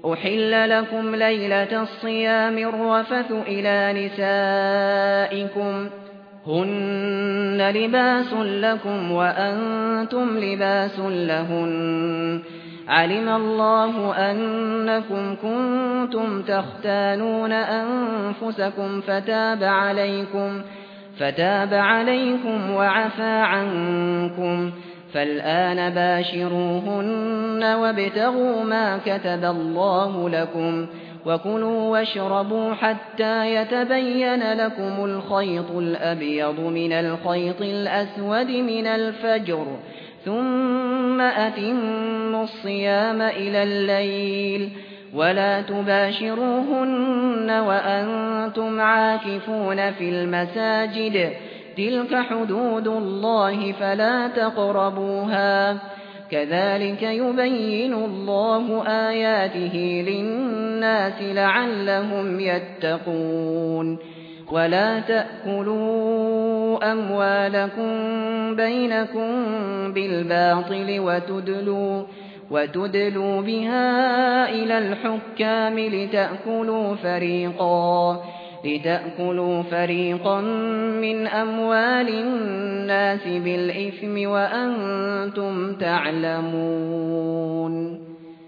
أحل لكم ليلة الصيام الرفث إلى نسائكم هن لباس لكم وأنتم لباس لهن علم الله أنكم كنتم تختانون أنفسكم فتاب عليكم وعفى عنكم فالآن باشروهن وابتغوا ما كتب الله لكم وكلوا واشربوا حتى يتبين لكم الخيط الأبيض من الخيط الأسود من الفجر ثم أتموا الصيام إلى الليل ولا تباشروهن وأنتم عاكفون في المساجد تلك حدود الله فلا تقربوها كذلك يبين الله آياته للناس لعلهم يتقون ولا تأكلوا أموالكم بينكم بالباطل وتدلوا بها إلى الحكام لتأكلوا فريقا من أموال الناس بالإثم وأنتم تعلمون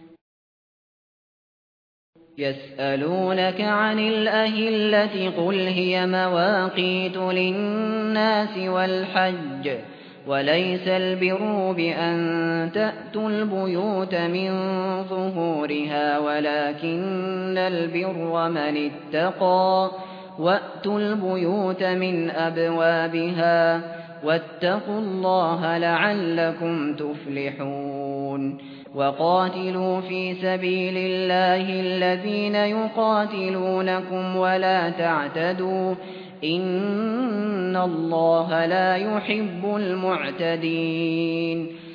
يسألونك عن الأهلة قل هي مواقيت للناس والحج وليس البر بأن تأتوا البيوت من ظهورها ولكن البر من اتقى وأتوا البيوت من أبوابها واتقوا الله لعلكم تفلحون وقاتلوا في سبيل الله الذين يقاتلونكم ولا تعتدوا إن الله لا يحب المعتدين